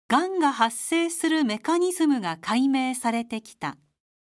がんが発生するメカニズムが解明されてきた。